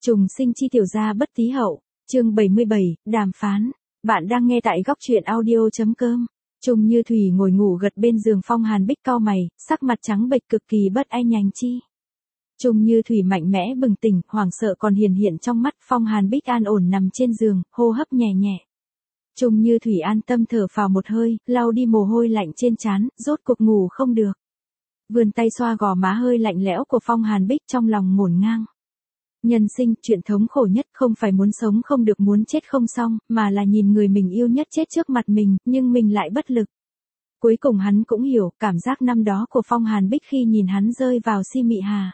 Trùng sinh chi tiểu gia bất tí hậu, chương 77, đàm phán. Bạn đang nghe tại góc truyện audio.com. Trùng Như Thủy ngồi ngủ gật bên giường, Phong Hàn Bích cau mày, sắc mặt trắng bệch cực kỳ bất an nhành chi. Trùng Như Thủy mạnh mẽ bừng tỉnh, hoảng sợ còn hiển hiện trong mắt. Phong Hàn Bích an ổn nằm trên giường, hô hấp nhẹ nhẹ. Trùng Như Thủy an tâm thở phào một hơi, lau đi mồ hôi lạnh trên trán, rốt cuộc ngủ không được. Vươn tay xoa gò má hơi lạnh lẽo của Phong Hàn Bích, trong lòng ngổn ngang. Nhân sinh, chuyện thống khổ nhất không phải muốn sống không được, muốn chết không xong, mà là nhìn người mình yêu nhất chết trước mặt mình, nhưng mình lại bất lực. Cuối cùng hắn cũng hiểu cảm giác năm đó của Phong Hàn Bích khi nhìn hắn rơi vào si mị hà.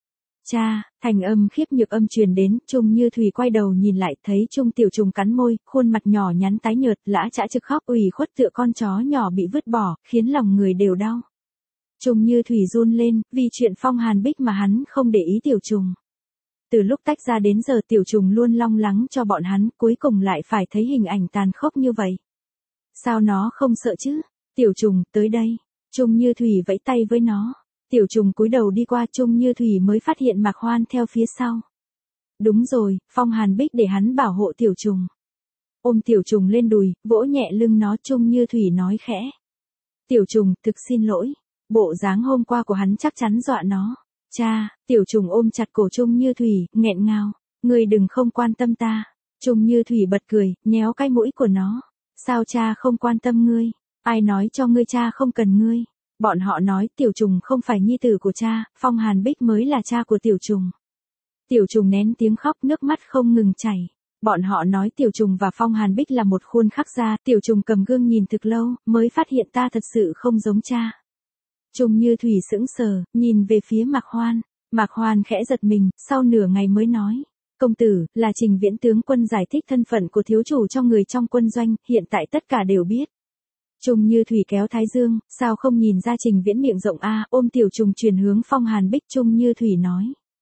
Cha, thành âm khiếp nhược âm truyền đến. Trùng Như Thủy quay đầu nhìn lại, thấy Trung Tiểu Trùng cắn môi, khuôn mặt nhỏ nhắn tái nhợt, lã chã trực khóc ủy khuất tựa con chó nhỏ bị vứt bỏ, khiến lòng người đều đau. Trùng Như Thủy run lên, vì chuyện Phong Hàn Bích mà hắn không để ý Tiểu Trùng. Từ lúc tách ra đến giờ Tiểu Trùng luôn long lắng cho bọn hắn, cuối cùng lại phải thấy hình ảnh tàn khốc như vậy. Sao nó không sợ chứ? Tiểu Trùng, tới đây. Trùng Như Thủy vẫy tay với nó. Tiểu Trùng cúi đầu đi qua, Trùng Như Thủy mới phát hiện Mạc Hoan theo phía sau. Đúng rồi, Phong Hàn Bích để hắn bảo hộ Tiểu Trùng. Ôm Tiểu Trùng lên đùi, vỗ nhẹ lưng nó, Trùng Như Thủy nói khẽ. Tiểu Trùng, thực xin lỗi. Bộ dáng hôm qua của hắn chắc chắn dọa nó. Cha, Tiểu Trùng ôm chặt cổ Trùng Như Thủy, nghẹn ngào. Ngươi đừng không quan tâm ta. Trùng Như Thủy bật cười, nhéo cái mũi của nó. Sao cha không quan tâm ngươi? Ai nói cho ngươi cha không cần ngươi? Bọn họ nói Tiểu Trùng không phải nhi tử của cha, Phong Hàn Bích mới là cha của Tiểu Trùng. Tiểu Trùng nén tiếng khóc, nước mắt không ngừng chảy. Bọn họ nói Tiểu Trùng và Phong Hàn Bích là một khuôn khắc ra. Tiểu Trùng cầm gương nhìn thực lâu, mới phát hiện ta thật sự không giống cha. Trùng Như Thủy sững sờ, nhìn về phía Mạc Hoan. Mạc Hoan khẽ giật mình, sau nửa ngày mới nói. Công tử, là Trình Viễn tướng quân giải thích thân phận của thiếu chủ cho người trong quân doanh, hiện tại tất cả đều biết. Trùng Như Thủy kéo thái dương, sao không nhìn ra Trình Viễn miệng rộng ôm Tiểu Trùng truyền hướng Phong Hàn Bích. Trùng Như Thủy nói.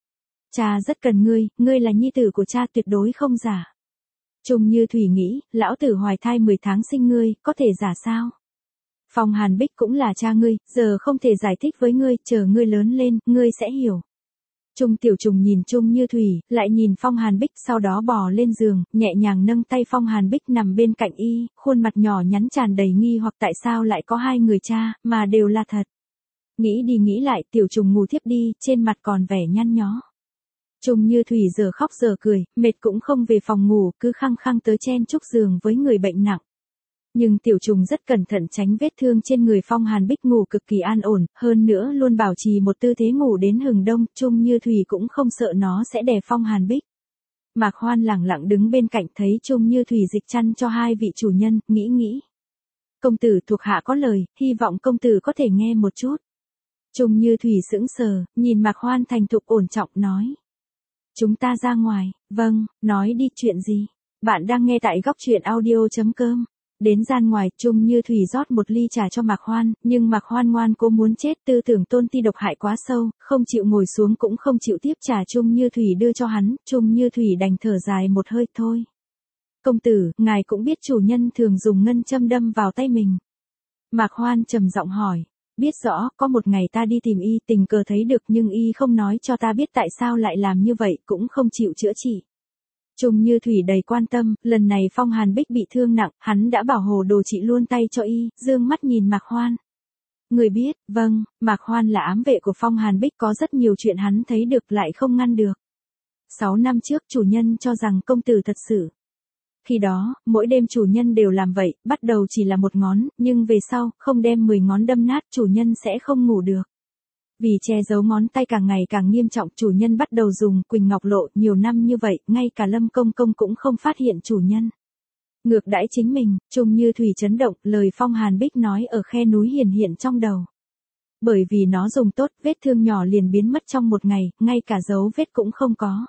Cha rất cần ngươi là nhi tử của cha tuyệt đối không giả. Trùng Như Thủy nghĩ, lão tử hoài thai 10 tháng sinh ngươi, có thể giả sao? Phong Hàn Bích cũng là cha ngươi, giờ không thể giải thích với ngươi, chờ ngươi lớn lên, ngươi sẽ hiểu. Tiểu Trùng nhìn Trùng Như Thủy, lại nhìn Phong Hàn Bích, sau đó bò lên giường, nhẹ nhàng nâng tay Phong Hàn Bích nằm bên cạnh y, khuôn mặt nhỏ nhắn tràn đầy nghi hoặc tại sao lại có hai người cha, mà đều là thật. Nghĩ đi nghĩ lại, Tiểu Trùng ngủ thiếp đi, trên mặt còn vẻ nhăn nhó. Trùng Như Thủy giờ khóc giờ cười, mệt cũng không về phòng ngủ, cứ khăng khăng tới chen chúc giường với người bệnh nặng. Nhưng Tiểu Trùng rất cẩn thận tránh vết thương trên người. Phong Hàn Bích ngủ cực kỳ an ổn, hơn nữa luôn bảo trì một tư thế ngủ đến hừng đông. Trùng Như Thủy cũng không sợ nó sẽ đè Phong Hàn Bích. Mạc Hoan lẳng lặng đứng bên cạnh, thấy Trùng Như Thủy dịch chăn cho hai vị chủ nhân, nghĩ. Công tử, thuộc hạ có lời, hy vọng công tử có thể nghe một chút. Trùng Như Thủy sững sờ, nhìn Mạc Hoan thành thục ổn trọng nói. Chúng ta ra ngoài. Vâng, nói đi, chuyện gì? Bạn đang nghe tại góc truyện audio.com. Đến gian ngoài, Trùng Như Thủy rót một ly trà cho Mạc Hoan, nhưng Mạc Hoan ngoan cố muốn chết, tư tưởng tôn ti độc hại quá sâu, không chịu ngồi xuống cũng không chịu tiếp trà Trùng Như Thủy đưa cho hắn. Trùng Như Thủy đành thở dài một hơi, thôi. Công tử, ngài cũng biết chủ nhân thường dùng ngân châm đâm vào tay mình. Mạc Hoan trầm giọng hỏi. Biết rõ, có một ngày ta đi tìm y, tình cờ thấy được, nhưng y không nói cho ta biết tại sao lại làm như vậy, cũng không chịu chữa trị. Trùng Như Thủy đầy quan tâm, lần này Phong Hàn Bích bị thương nặng, hắn đã bảo hồ đồ trị luôn tay cho y, dương mắt nhìn Mạc Hoan. Người biết, vâng, Mạc Hoan là ám vệ của Phong Hàn Bích, có rất nhiều chuyện hắn thấy được lại không ngăn được. 6 năm trước chủ nhân cho rằng công tử thật sự. Khi đó, mỗi đêm chủ nhân đều làm vậy, bắt đầu chỉ là một ngón, nhưng về sau, không đem 10 ngón đâm nát chủ nhân sẽ không ngủ được. Vì che giấu ngón tay càng ngày càng nghiêm trọng, chủ nhân bắt đầu dùng Quỳnh Ngọc Lộ. Nhiều năm như vậy, ngay cả Lâm Công Công cũng không phát hiện chủ nhân ngược đãi chính mình. Trùng Như Thủy chấn động, lời Phong Hàn Bích nói ở khe núi hiển hiện trong đầu. Bởi vì nó dùng tốt, vết thương nhỏ liền biến mất trong một ngày, ngay cả dấu vết cũng không có.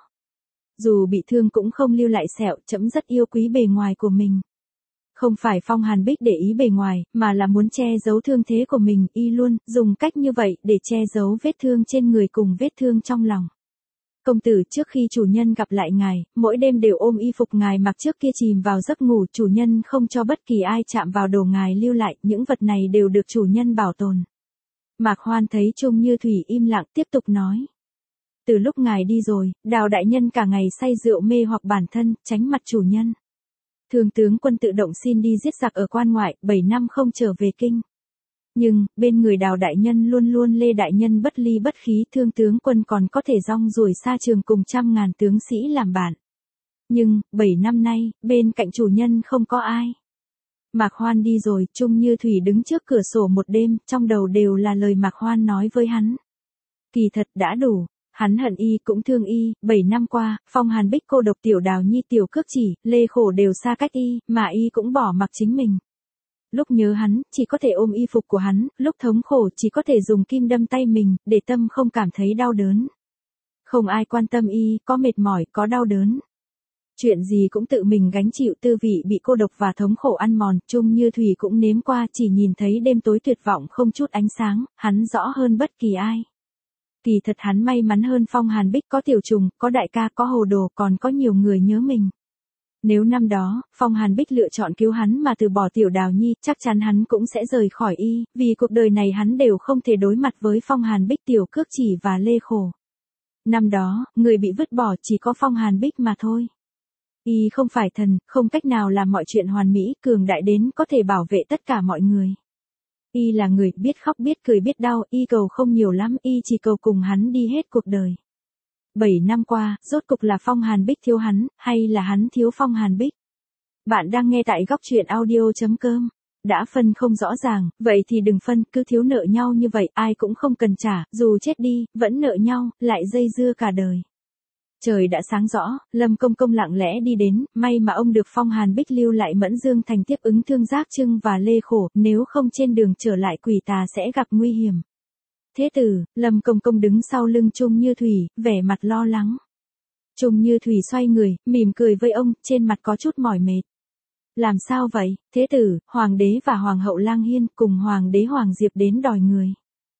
Dù bị thương cũng không lưu lại sẹo, trẫm rất yêu quý bề ngoài của mình. Không phải Phong Hàn Bích để ý bề ngoài, mà là muốn che giấu thương thế của mình, y luôn dùng cách như vậy để che giấu vết thương trên người cùng vết thương trong lòng. Công tử, trước khi chủ nhân gặp lại ngài, mỗi đêm đều ôm y phục ngài mặc trước kia chìm vào giấc ngủ, chủ nhân không cho bất kỳ ai chạm vào đồ ngài lưu lại, những vật này đều được chủ nhân bảo tồn. Mạc Hoan thấy Trùng Như Thủy im lặng, tiếp tục nói. Từ lúc ngài đi rồi, Đào đại nhân cả ngày say rượu mê hoặc bản thân, tránh mặt chủ nhân. Thường tướng quân tự động xin đi giết giặc ở quan ngoại, 7 năm không trở về kinh. Nhưng, bên người Đào đại nhân luôn luôn Lê đại nhân bất ly bất khí, Thương tướng quân còn có thể rong ruổi xa trường cùng trăm ngàn tướng sĩ làm bạn. Nhưng, 7 năm nay, bên cạnh chủ nhân không có ai. Mạc Hoan đi rồi, Trung Như Thủy đứng trước cửa sổ một đêm, trong đầu đều là lời Mạc Hoan nói với hắn. Kỳ thật đã đủ, hắn hận y cũng thương y, 7 năm qua, Phong Hàn Bích cô độc Tiểu Đào Nhi Tiểu Cước Chỉ, Lê Khổ đều xa cách y, mà y cũng bỏ mặc chính mình. Lúc nhớ hắn, chỉ có thể ôm y phục của hắn, lúc thống khổ chỉ có thể dùng kim đâm tay mình, để tâm không cảm thấy đau đớn. Không ai quan tâm y, có mệt mỏi, có đau đớn. Chuyện gì cũng tự mình gánh chịu, tư vị bị cô độc và thống khổ ăn mòn, Trung Như Thủy cũng nếm qua, chỉ nhìn thấy đêm tối tuyệt vọng không chút ánh sáng, hắn rõ hơn bất kỳ ai. Kỳ thật hắn may mắn hơn Phong Hàn Bích, có Tiểu Trùng, có đại ca, có Hồ Đồ, còn có nhiều người nhớ mình. Nếu năm đó, Phong Hàn Bích lựa chọn cứu hắn mà từ bỏ Tiểu Đào Nhi, chắc chắn hắn cũng sẽ rời khỏi y, vì cuộc đời này hắn đều không thể đối mặt với Phong Hàn Bích, Tiểu Cước Chỉ và Lê Khổ. Năm đó, người bị vứt bỏ chỉ có Phong Hàn Bích mà thôi. Y không phải thần, không cách nào làm mọi chuyện hoàn mỹ, cường đại đến có thể bảo vệ tất cả mọi người. Y là người biết khóc biết cười biết đau, y cầu không nhiều lắm, y chỉ cầu cùng hắn đi hết cuộc đời. 7 năm qua, rốt cục là Phong Hàn Bích thiếu hắn, hay là hắn thiếu Phong Hàn Bích? Bạn đang nghe tại góc truyện audio.com. Đã phân không rõ ràng, vậy thì đừng phân, cứ thiếu nợ nhau như vậy, ai cũng không cần trả, dù chết đi, vẫn nợ nhau, lại dây dưa cả đời. Trời đã sáng rõ, Lâm Công Công lặng lẽ đi đến, may mà ông được Phong Hàn Bích lưu lại Mẫn Dương Thành tiếp ứng Thương Giác Trưng và Lê Khổ, nếu không trên đường trở lại Quỷ Tà sẽ gặp nguy hiểm. Thế tử, Lâm Công Công đứng sau lưng Trung Như Thủy, vẻ mặt lo lắng. Trung Như Thủy xoay người, mỉm cười với ông, trên mặt có chút mỏi mệt. Làm sao vậy, thế tử, Hoàng đế và Hoàng hậu Lang Hiên cùng Hoàng đế Hoàng Diệp đến đòi người.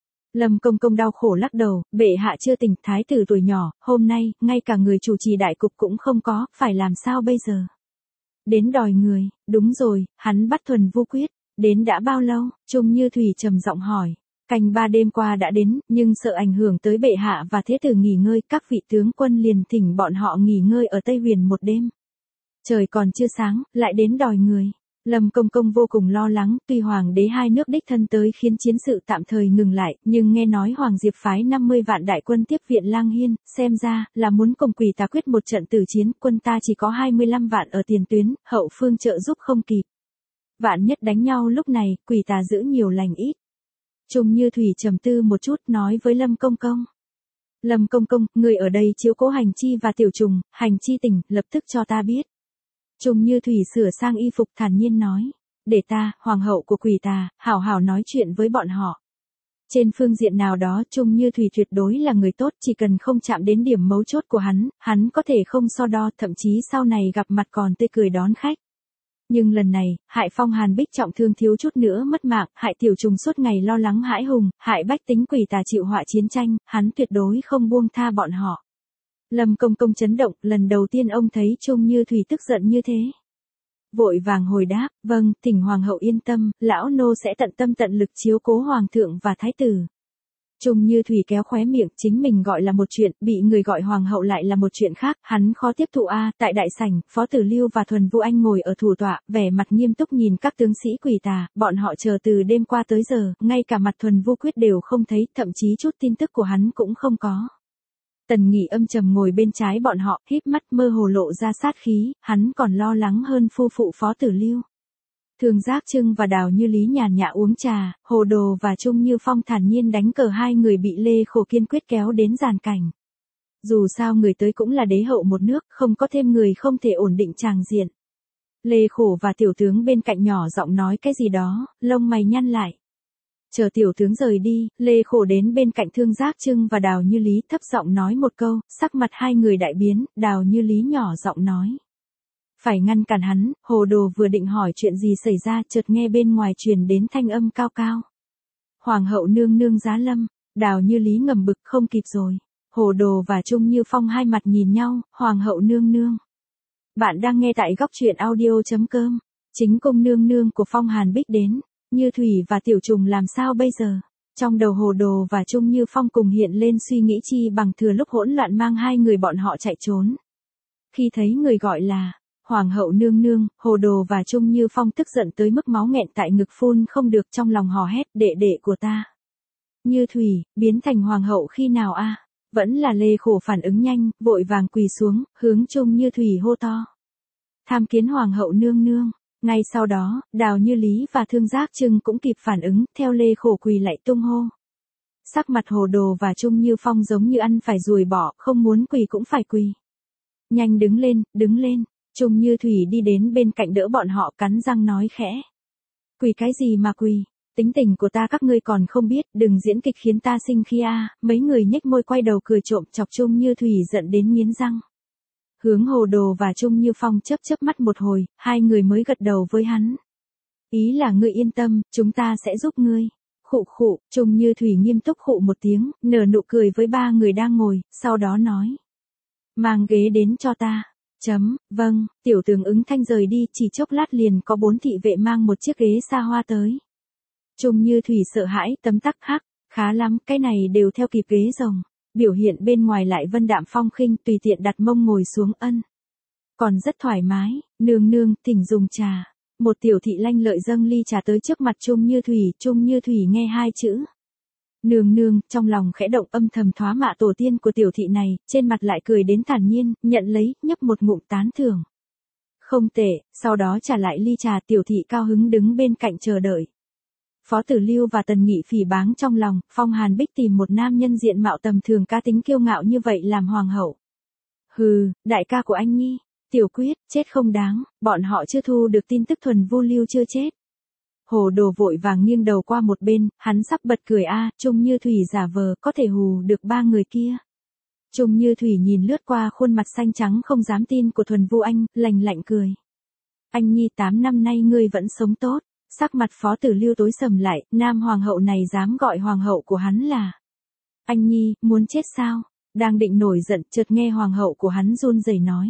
Lâm Công Công đau khổ lắc đầu, bệ hạ chưa tỉnh, thái tử tuổi nhỏ, hôm nay, ngay cả người chủ trì đại cục cũng không có, phải làm sao bây giờ? Đến đòi người, đúng rồi, hắn bắt Thuần Vu Quyết, đến đã bao lâu? Trung Như Thủy trầm giọng hỏi. Canh 3 đêm qua đã đến, nhưng sợ ảnh hưởng tới bệ hạ và thế tử nghỉ ngơi, các vị tướng quân liền thỉnh bọn họ nghỉ ngơi ở Tây Huyền một đêm. Trời còn chưa sáng, lại đến đòi người. Lâm Công Công vô cùng lo lắng, tuy Hoàng đế hai nước đích thân tới khiến chiến sự tạm thời ngừng lại, nhưng nghe nói Hoàng Diệp phái 50 vạn đại quân tiếp viện Lang Hiên, xem ra là muốn cùng Quỷ Tà quyết một trận tử chiến, quân ta chỉ có 25 vạn ở tiền tuyến, hậu phương trợ giúp không kịp. Vạn nhất đánh nhau lúc này, Quỷ Tà giữ nhiều lành ít. Trung Như Thủy trầm tư một chút nói với Lâm Công Công. Lâm Công Công, người ở đây chiếu cố Hành Chi và Tiểu Trùng, Hành Chi tỉnh, lập tức cho ta biết. Trung Như Thủy sửa sang y phục thản nhiên nói. Để ta, hoàng hậu của Quỷ Tà, hảo hảo nói chuyện với bọn họ. Trên phương diện nào đó Trung Như Thủy tuyệt đối là người tốt, chỉ cần không chạm đến điểm mấu chốt của hắn có thể không so đo, thậm chí sau này gặp mặt còn tươi cười đón khách. Nhưng lần này, hại Phong Hàn Bích trọng thương thiếu chút nữa mất mạng, hại Tiểu Trùng suốt ngày lo lắng hãi hùng, hại bách tính Quỷ Tà chịu họa chiến tranh, hắn tuyệt đối không buông tha bọn họ. Lâm Công Công chấn động, lần đầu tiên ông thấy Trung Như Thủy tức giận như thế. Vội vàng hồi đáp, vâng, thỉnh Hoàng hậu yên tâm, lão nô sẽ tận tâm tận lực chiếu cố Hoàng thượng và Thái tử. Trung Như Thủy kéo khóe miệng, chính mình gọi là một chuyện, bị người gọi Hoàng hậu lại là một chuyện khác, hắn khó tiếp thụ a. Tại đại sảnh, Phó Tử Lưu và Thuần Vu Anh ngồi ở thủ tọa, vẻ mặt nghiêm túc nhìn các tướng sĩ Quỷ Tà, bọn họ chờ từ đêm qua tới giờ, ngay cả mặt Thuần Vu Quyết đều không thấy, thậm chí chút tin tức của hắn cũng không có. Tần Nghị âm trầm ngồi bên trái bọn họ, híp mắt mơ hồ lộ ra sát khí, hắn còn lo lắng hơn phu phụ Phó Tử Lưu. Thương Giác Trưng và Đào Như Lý nhàn nhã uống trà, Hồ Đồ và Trung Như Phong thản nhiên đánh cờ, hai người bị Lê Khổ kiên quyết kéo đến giàn cảnh. Dù sao người tới cũng là đế hậu một nước, không có thêm người không thể ổn định tràng diện. Lê Khổ và tiểu tướng bên cạnh nhỏ giọng nói cái gì đó, lông mày nhăn lại. Chờ tiểu tướng rời đi, Lê Khổ đến bên cạnh Thương Giác Trưng và Đào Như Lý thấp giọng nói một câu, sắc mặt hai người đại biến, Đào Như Lý nhỏ giọng nói. Phải ngăn cản hắn, Hồ Đồ vừa định hỏi chuyện gì xảy ra, chợt nghe bên ngoài truyền đến thanh âm cao cao. Hoàng hậu nương nương giá lâm, Đào Như Lý ngầm bực không kịp rồi. Hồ Đồ và Trung Như Phong hai mặt nhìn nhau, Hoàng hậu nương nương. Bạn đang nghe tại góc truyện audio.com, chính cung nương nương của Phong Hàn Bích đến, Như Thủy và Tiểu Trùng làm sao bây giờ? Trong đầu Hồ Đồ và Trung Như Phong cùng hiện lên suy nghĩ chi bằng thừa lúc hỗn loạn mang hai người bọn họ chạy trốn. Khi thấy người gọi là Hoàng hậu nương nương, Hồ Đồ và Trung Như Phong tức giận tới mức máu nghẹn tại ngực phun không được, trong lòng hò hét, đệ đệ của ta. Như Thủy, biến thành Hoàng hậu khi nào a? Vẫn là Lê Khổ phản ứng nhanh, vội vàng quỳ xuống, hướng Trung Như Thủy hô to. Tham kiến Hoàng hậu nương nương. Ngay sau đó, Đào Như Lý và Thương Giác Trưng cũng kịp phản ứng, theo Lê Khổ quỳ lạy tung hô. Sắc mặt Hồ Đồ và Trung Như Phong giống như ăn phải ruồi bọ, không muốn quỳ cũng phải quỳ. Nhanh đứng lên, đứng lên. Trung Như Thủy đi đến bên cạnh đỡ bọn họ, cắn răng nói khẽ. Quỳ cái gì mà quỳ, tính tình của ta các ngươi còn không biết, đừng diễn kịch khiến ta sinh khi a. Mấy người nhếch môi quay đầu cười trộm chọc Trung Như Thủy giận đến nghiến răng. Hướng Hồ Đồ và Trung Như Phong chớp chớp mắt một hồi, hai người mới gật đầu với hắn. Ý là ngươi yên tâm, chúng ta sẽ giúp ngươi. Khụ khụ, Trung Như Thủy nghiêm túc khụ một tiếng, nở nụ cười với ba người đang ngồi, sau đó nói. Mang ghế đến cho ta. Vâng, tiểu tướng ứng thanh rời đi, chỉ chốc lát liền có 4 thị vệ mang một chiếc ghế xa hoa tới. Trung Như Thủy sợ hãi, tấm tắc hắc, khá lắm, cái này đều theo kịp ghế rồng. Biểu hiện bên ngoài lại vân đạm phong khinh, tùy tiện đặt mông ngồi xuống ân. Còn rất thoải mái, nương nương, thỉnh dùng trà. Một tiểu thị lanh lợi dâng ly trà tới trước mặt Trung Như Thủy nghe hai chữ. Nương nương, trong lòng khẽ động, âm thầm thoá mạ tổ tiên của tiểu thị này, trên mặt lại cười đến thản nhiên, nhận lấy, nhấp một ngụm tán thưởng. Không tệ, sau đó trả lại ly trà, tiểu thị cao hứng đứng bên cạnh chờ đợi. Phó Tử Lưu và Tần Nghị phỉ báng trong lòng, Phong Hàn Bích tìm một nam nhân diện mạo tầm thường cá tính kiêu ngạo như vậy làm hoàng hậu. Hừ, đại ca của anh Nhi, Tiểu Quyết, chết không đáng, bọn họ chưa thu được tin tức Thuần Vu Lưu chưa chết. Hồ Đồ vội vàng nghiêng đầu qua một bên, hắn sắp bật cười a. Trung Như Thủy giả vờ có thể hù được ba người kia. Trung Như Thủy nhìn lướt qua khuôn mặt xanh trắng không dám tin của Thuần Vu Anh, lạnh lạnh cười. Anh Nhi 8 năm nay ngươi vẫn sống tốt. Sắc mặt Phó Tử Lưu tối sầm lại, nam hoàng hậu này dám gọi hoàng hậu của hắn là. Anh Nhi, muốn chết sao? Đang định nổi giận, chợt nghe hoàng hậu của hắn run rẩy nói.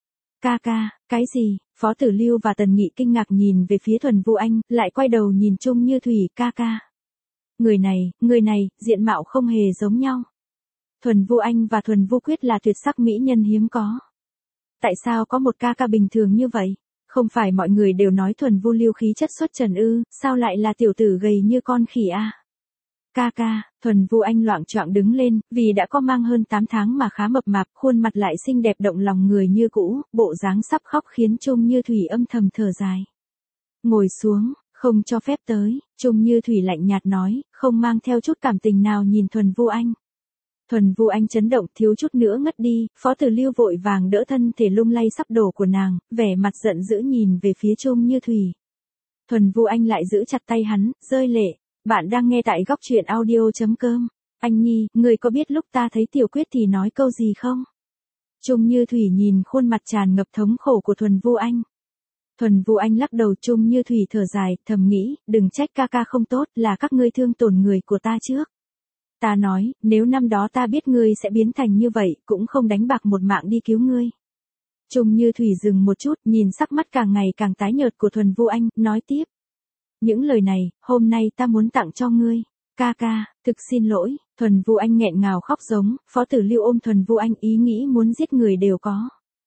Ca ca, cái gì? Phó Tử Lưu và Tần Nghị kinh ngạc nhìn về phía Thuần Vu Anh, lại quay đầu nhìn Trung Như Thủy, ca ca. Người này, diện mạo không hề giống nhau. Thuần Vu Anh và Thuần Vu Quyết là tuyệt sắc mỹ nhân hiếm có. Tại sao có một ca ca bình thường như vậy? Không phải mọi người đều nói Thuần Vu Lưu khí chất xuất trần ư, sao lại là tiểu tử gầy như con khỉ a? Ca ca, Thuần Vu Anh loạng choạng đứng lên, vì đã có mang hơn 8 tháng mà khá mập mạp, khuôn mặt lại xinh đẹp động lòng người như cũ, bộ dáng sắp khóc khiến Trung Như Thủy âm thầm thở dài. Ngồi xuống, không cho phép tới, Trung Như Thủy lạnh nhạt nói, không mang theo chút cảm tình nào nhìn Thuần Vu Anh. Thuần Vu Anh chấn động thiếu chút nữa ngất đi, Phó Tử Lưu vội vàng đỡ thân thể lung lay sắp đổ của nàng, vẻ mặt giận dữ nhìn về phía Trung Như Thủy. Thuần Vu Anh lại giữ chặt tay hắn, rơi lệ. Bạn đang nghe tại góc truyện audio.com. Anh Nhi, người có biết lúc ta thấy Tiểu Quyết thì nói câu gì không? Trung Như Thủy nhìn khuôn mặt tràn ngập thống khổ của Thuần Vu Anh. Thuần Vu Anh lắc đầu. Trung Như Thủy thở dài, thầm nghĩ, đừng trách ca ca không tốt, là các ngươi thương tổn người của ta trước. Ta nói, nếu năm đó ta biết ngươi sẽ biến thành như vậy, cũng không đánh bạc một mạng đi cứu ngươi. Trung Như Thủy dừng một chút, nhìn sắc mắt càng ngày càng tái nhợt của Thuần Vu Anh, nói tiếp. Những lời này, hôm nay ta muốn tặng cho ngươi. Ca ca, thực xin lỗi. Thuần Vu Anh nghẹn ngào khóc giống, Phó Tử Lưu ôm Thuần Vu Anh, ý nghĩ muốn giết người đều có.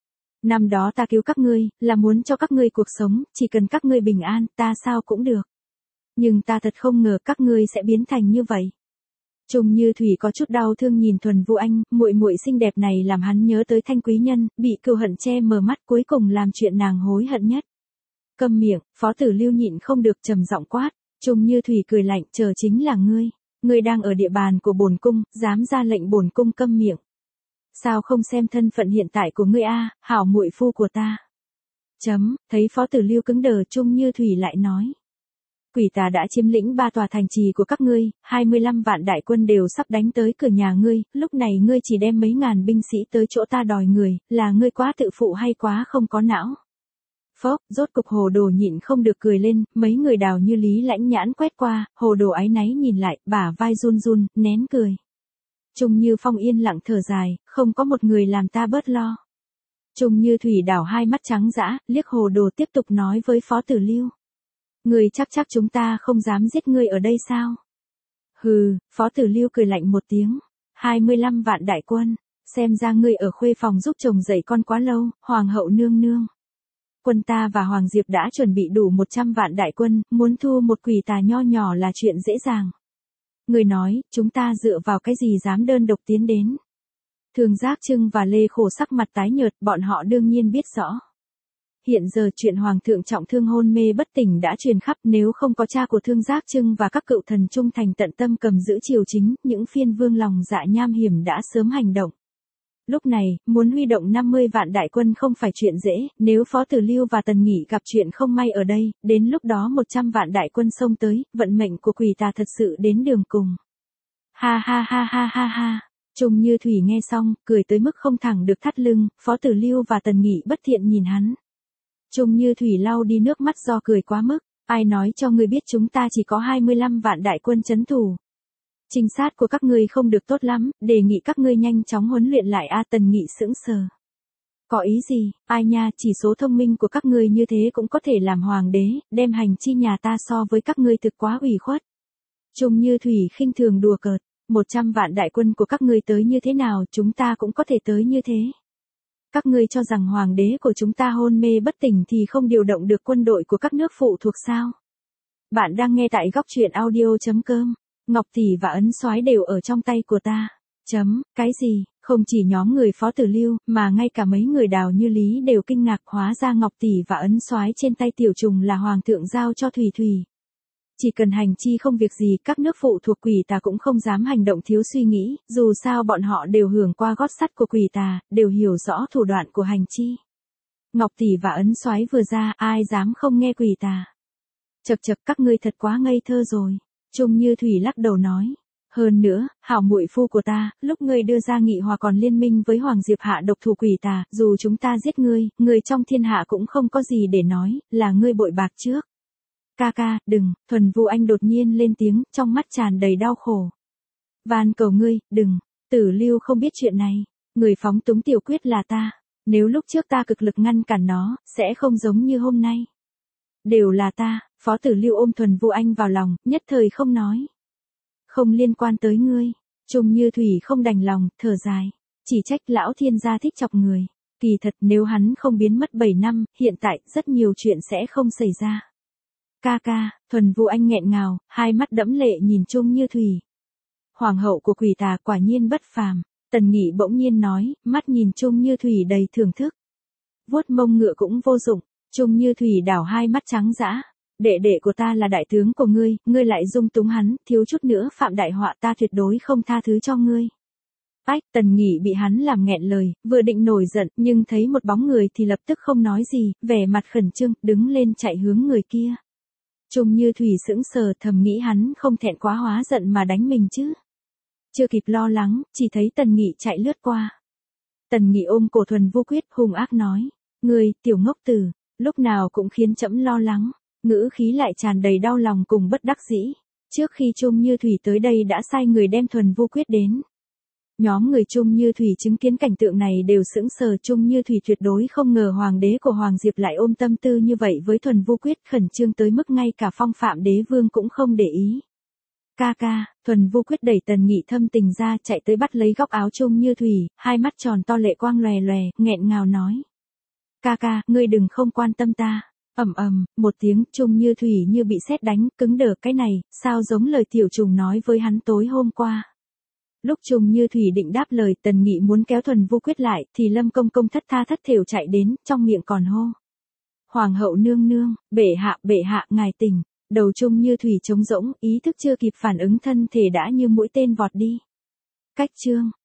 Năm đó ta cứu các ngươi, là muốn cho các ngươi cuộc sống, chỉ cần các ngươi bình an, ta sao cũng được. Nhưng ta thật không ngờ các ngươi sẽ biến thành như vậy. Trung Như Thủy có chút đau thương nhìn Thuần Vu Anh, muội muội xinh đẹp này làm hắn nhớ tới Thanh Quý Nhân, bị cừu hận che mờ mắt, cuối cùng làm chuyện nàng hối hận nhất. Câm miệng, Phó Tử Lưu nhịn không được trầm giọng quát. Trung Như Thủy cười lạnh, chờ chính là ngươi. Ngươi đang ở địa bàn của bổn cung, dám ra lệnh bổn cung câm miệng. Sao không xem thân phận hiện tại của ngươi a, hảo muội phu của ta. Thấy Phó Tử Lưu cứng đờ, Trung Như Thủy lại nói. Quỷ tà đã chiếm lĩnh 3 tòa thành trì của các ngươi, 25 vạn đại quân đều sắp đánh tới cửa nhà ngươi, lúc này ngươi chỉ đem mấy ngàn binh sĩ tới chỗ ta đòi người, là ngươi quá tự phụ hay quá không có não. Phốc, rốt cục Hồ Đồ nhịn không được cười lên, mấy người Đào Như Lý lãnh nhãn quét qua, Hồ Đồ áy náy nhìn lại, bả vai run run, nén cười. Trung Như Phong yên lặng thở dài, không có một người làm ta bớt lo. Trung Như Thủy đảo hai mắt trắng dã, liếc Hồ Đồ tiếp tục nói với Phó Tử Lưu. Ngươi chắc chúng ta không dám giết ngươi ở đây sao? Hừ, Phó Tử Lưu cười lạnh một tiếng. 25 vạn đại quân, xem ra ngươi ở khuê phòng giúp chồng dạy con quá lâu, hoàng hậu nương nương. Quân ta và Hoàng Diệp đã chuẩn bị đủ 100 vạn đại quân, muốn thu một quỷ tà nho nhỏ là chuyện dễ dàng. Người nói, chúng ta dựa vào cái gì dám đơn độc tiến đến. Thường Giác Trưng và Lê Khổ sắc mặt tái nhợt, bọn họ đương nhiên biết rõ. Hiện giờ chuyện Hoàng thượng trọng thương hôn mê bất tỉnh đã truyền khắp, nếu không có cha của Thương Giác Trưng và các cựu thần trung thành tận tâm cầm giữ triều chính, những phiên vương lòng dạ nham hiểm đã sớm hành động. Lúc này, muốn huy động 50 vạn đại quân không phải chuyện dễ, nếu Phó Tử Lưu và Tần Nghị gặp chuyện không may ở đây, đến lúc đó 100 vạn đại quân xông tới, vận mệnh của quỷ tà thật sự đến đường cùng. Ha ha ha ha ha ha. Trung Như Thủy nghe xong, cười tới mức không thẳng được thắt lưng, Phó Tử Lưu và Tần Nghị bất thiện nhìn hắn. Trung Như Thủy lau đi nước mắt do cười quá mức, ai nói cho ngươi biết chúng ta chỉ có 25 vạn đại quân trấn thủ. Trinh sát của các ngươi không được tốt lắm, đề nghị các ngươi nhanh chóng huấn luyện lại a. Tần Nghị sững sờ. Có ý gì, ai nha, chỉ số thông minh của các ngươi như thế cũng có thể làm hoàng đế, đem hành chi nhà ta so với các ngươi thực quá ủy khuất. Trung Như Thủy khinh thường đùa cợt, 100 vạn đại quân của các ngươi tới như thế nào chúng ta cũng có thể tới như thế. Các ngươi cho rằng hoàng đế của chúng ta hôn mê bất tỉnh thì không điều động được quân đội của các nước phụ thuộc sao? Bạn đang nghe tại góc truyện audio.com. Ngọc Tỷ và ấn soái đều ở trong tay của ta. Cái gì, không chỉ nhóm người Phó Tử Lưu, mà ngay cả mấy người Đào Như Lý đều kinh ngạc, hóa ra Ngọc Tỷ và ấn soái trên tay tiểu trùng là hoàng thượng giao cho Thủy Thủy. Chỉ cần hành chi không việc gì, các nước phụ thuộc quỷ tà cũng không dám hành động thiếu suy nghĩ, dù sao bọn họ đều hưởng qua gót sắt của quỷ tà, đều hiểu rõ thủ đoạn của hành chi. Ngọc Tỷ và ấn soái vừa ra, ai dám không nghe quỷ tà. Chậc chậc, các ngươi thật quá ngây thơ rồi. Trung Như Thủy lắc đầu nói. Hơn nữa, hảo muội phu của ta, lúc ngươi đưa ra nghị hòa còn liên minh với Hoàng Diệp hạ độc thủ quỷ tà, dù chúng ta giết ngươi, người trong thiên hạ cũng không có gì để nói, là ngươi bội bạc trước. Ca ca, đừng, Thuần Vu Anh đột nhiên lên tiếng, trong mắt tràn đầy đau khổ. Van cầu ngươi, đừng, Tử Lưu không biết chuyện này, người phóng túng tiểu quyết là ta, nếu lúc trước ta cực lực ngăn cản nó, sẽ không giống như hôm nay. Đều là ta, Phó Tử Lưu ôm Thuần Vu Anh vào lòng, nhất thời không nói. Không liên quan tới ngươi. Trung Như Thủy không đành lòng, thở dài. Chỉ trách lão thiên gia thích chọc người. Kỳ thật nếu hắn không biến mất 7 năm, hiện tại rất nhiều chuyện sẽ không xảy ra. Ca ca, Thuần Vu Anh nghẹn ngào, hai mắt đẫm lệ nhìn Trung Như Thủy. Hoàng hậu của quỷ tà quả nhiên bất phàm. Tần Nghị bỗng nhiên nói, mắt nhìn Trung Như Thủy đầy thưởng thức. Vuốt mông ngựa cũng vô dụng. Trung Như Thủy đảo hai mắt trắng dã. Đệ đệ của ta là đại tướng của ngươi, ngươi lại dung túng hắn, thiếu chút nữa phạm đại họa, ta tuyệt đối không tha thứ cho ngươi. Ách, Tần Nghị bị hắn làm nghẹn lời, vừa định nổi giận, nhưng thấy một bóng người thì lập tức không nói gì, vẻ mặt khẩn trương, đứng lên chạy hướng người kia. Trung Như Thủy sững sờ, thầm nghĩ hắn không thẹn quá hóa giận mà đánh mình chứ. Chưa kịp lo lắng, chỉ thấy Tần Nghị chạy lướt qua. Tần Nghị ôm cổ Thuần Vu Quyết, hung ác nói, ngươi, tiểu ngốc tử, lúc nào cũng khiến trẫm lo lắng. Ngữ khí lại tràn đầy đau lòng cùng bất đắc dĩ. Trước khi Trung Như Thủy tới đây đã sai người đem Thuần Vu Quyết đến. Nhóm người Trung Như Thủy chứng kiến cảnh tượng này đều sững sờ. Trung Như Thủy tuyệt đối không ngờ hoàng đế của Hoàng Diệp lại ôm tâm tư như vậy với Thuần Vu Quyết, khẩn trương tới mức ngay cả Phong Phạm Đế Vương cũng không để ý. Ca ca, Thuần Vu Quyết đẩy Tần Nghị thâm tình ra, chạy tới bắt lấy góc áo Trung Như Thủy, hai mắt tròn to lệ quang lòe lòe, nghẹn ngào nói. Ca ca, ngươi đừng không quan tâm ta. Một tiếng, Trung Như Thủy như bị sét đánh, cứng đờ, cái này, sao giống lời tiểu trùng nói với hắn tối hôm qua. Lúc Trung Như Thủy định đáp lời, Tần Nghị muốn kéo Thuần Vu Quyết lại, thì Lâm Công Công thất tha thất thểu chạy đến, trong miệng còn hô. Hoàng hậu nương nương, bệ hạ, ngài tỉnh. Đầu Trung Như Thủy trống rỗng, ý thức chưa kịp phản ứng thân thể đã như mũi tên vọt đi. Cách chương.